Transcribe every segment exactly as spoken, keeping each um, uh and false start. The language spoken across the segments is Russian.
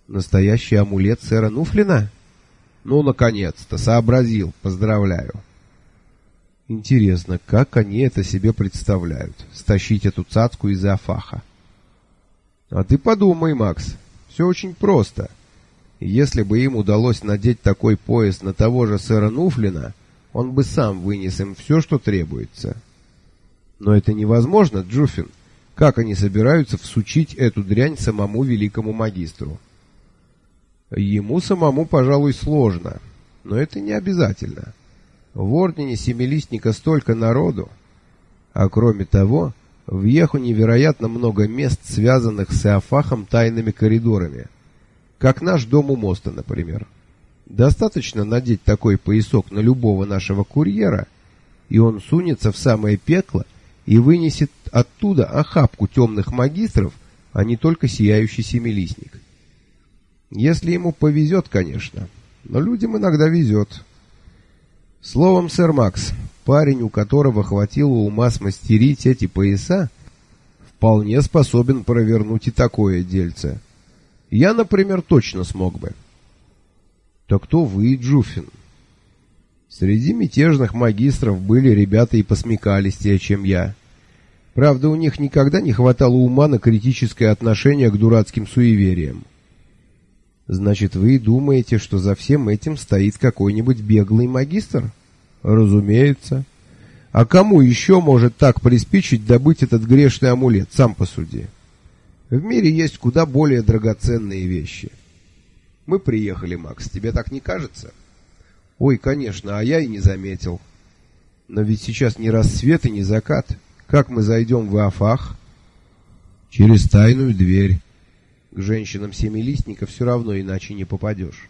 Настоящий амулет сэра Нуфлина? Ну, наконец-то, сообразил, поздравляю. Интересно, как они это себе представляют, стащить эту цацку из Афаха? А ты подумай, Макс, все очень просто. Если бы им удалось надеть такой пояс на того же сэра Нуфлина, он бы сам вынес им все, что требуется. Но это невозможно, Джуфин. Как они собираются всучить эту дрянь самому великому магистру? Ему самому, пожалуй, сложно, но это не обязательно. В ордене Семилистника столько народу, а кроме того, в Йеху невероятно много мест, связанных с Иофахом тайными коридорами, как наш дом у моста, например. Достаточно надеть такой поясок на любого нашего курьера, и он сунется в самое пекло и вынесет оттуда охапку темных магистров, а не только сияющий семилистник. Если ему повезет, конечно, но людям иногда везет. Словом, сэр Макс, парень, у которого хватило ума смастерить эти пояса, вполне способен провернуть и такое дельце. Я, например, точно смог бы. Так кто вы, Джуфин? Среди мятежных магистров были ребята и посмекалистее, чем я. Правда, у них никогда не хватало ума на критическое отношение к дурацким суевериям. Значит, вы думаете, что за всем этим стоит какой-нибудь беглый магистр? Разумеется. А кому еще может так приспичить добыть этот грешный амулет, сам посуди? В мире есть куда более драгоценные вещи. Мы приехали, Макс, тебе так не кажется? Ой, конечно, а я и не заметил. Но ведь сейчас не рассвет и не закат. Как мы зайдем в Иофах? Через тайную дверь. К женщинам Семилистника все равно иначе не попадешь.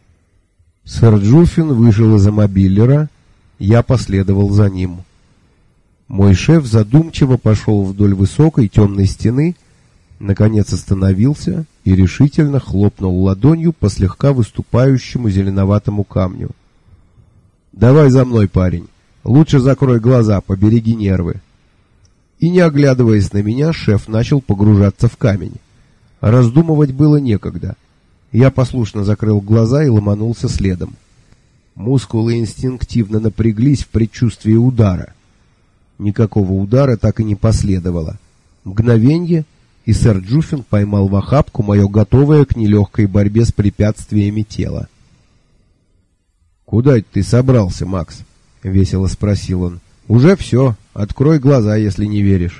Сэр Джуфин вышел из мобиллера, я последовал за ним. Мой шеф задумчиво пошел вдоль высокой темной стены, наконец остановился и решительно хлопнул ладонью по слегка выступающему зеленоватому камню. «Давай за мной, парень. Лучше закрой глаза, побереги нервы». И не оглядываясь на меня, шеф начал погружаться в камень. Раздумывать было некогда. Я послушно закрыл глаза и ломанулся следом. Мускулы инстинктивно напряглись в предчувствии удара. Никакого удара так и не последовало. Мгновенье, и сэр Джуфин поймал в охапку мое готовое к нелегкой борьбе с препятствиями тело. «Куда ты собрался, Макс?» — весело спросил он. «Уже все. Открой глаза, если не веришь».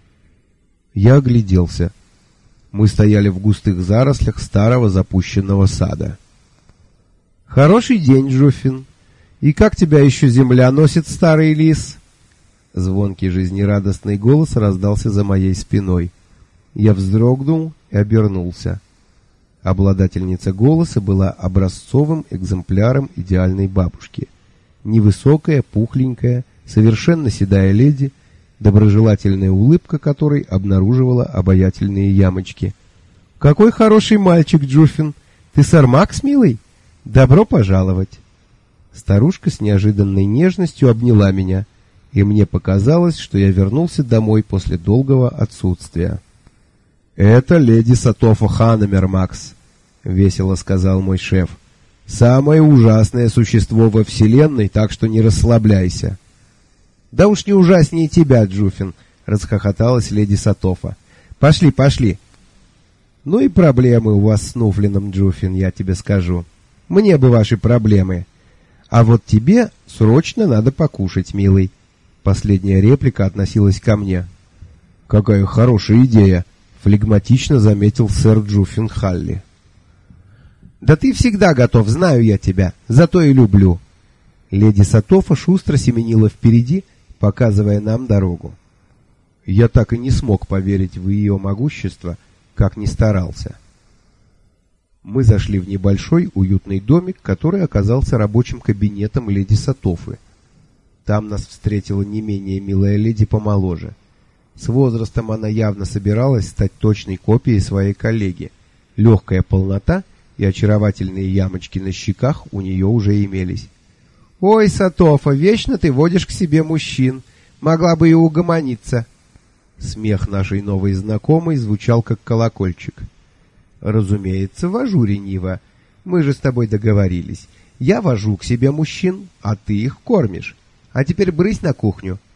Я огляделся. Мы стояли в густых зарослях старого запущенного сада. «Хороший день, Джуфин. И как тебя еще земля носит, старый лис?» Звонкий жизнерадостный голос раздался за моей спиной. Я вздрогнул и обернулся. Обладательница голоса была образцовым экземпляром идеальной бабушки. Невысокая, пухленькая, совершенно седая леди, доброжелательная улыбка которой обнаруживала обаятельные ямочки. «Какой хороший мальчик, Джуфин! Ты сэр Макс, милый? Добро пожаловать!» Старушка с неожиданной нежностью обняла меня, и мне показалось, что я вернулся домой после долгого отсутствия. «Это леди Сатофа Ханамер, Макс», — весело сказал мой шеф. «Самое ужасное существо во вселенной, так что не расслабляйся». «Да уж не ужаснее тебя, Джуфин», — расхохоталась леди Сатофа. «Пошли, пошли». «Ну и проблемы у вас с Нуфлином, Джуфин, я тебе скажу. Мне бы ваши проблемы. А вот тебе срочно надо покушать, милый». Последняя реплика относилась ко мне. «Какая хорошая идея», — флегматично заметил сэр Джуфин Халли. «Да ты всегда готов, знаю я тебя, зато и люблю». Леди Сатофа шустро семенила впереди, показывая нам дорогу. Я так и не смог поверить в ее могущество, как ни старался. Мы зашли в небольшой уютный домик, который оказался рабочим кабинетом леди Сатофы. Там нас встретила не менее милая леди помоложе. С возрастом она явно собиралась стать точной копией своей коллеги. Легкая полнота и очаровательные ямочки на щеках у нее уже имелись. «Ой, Сатофа, вечно ты водишь к себе мужчин. Могла бы и угомониться». Смех нашей новой знакомой звучал как колокольчик. Разумеется, вожу рениво. Мы же с тобой договорились. Я вожу к себе мужчин, а ты их кормишь. А теперь брысь на кухню.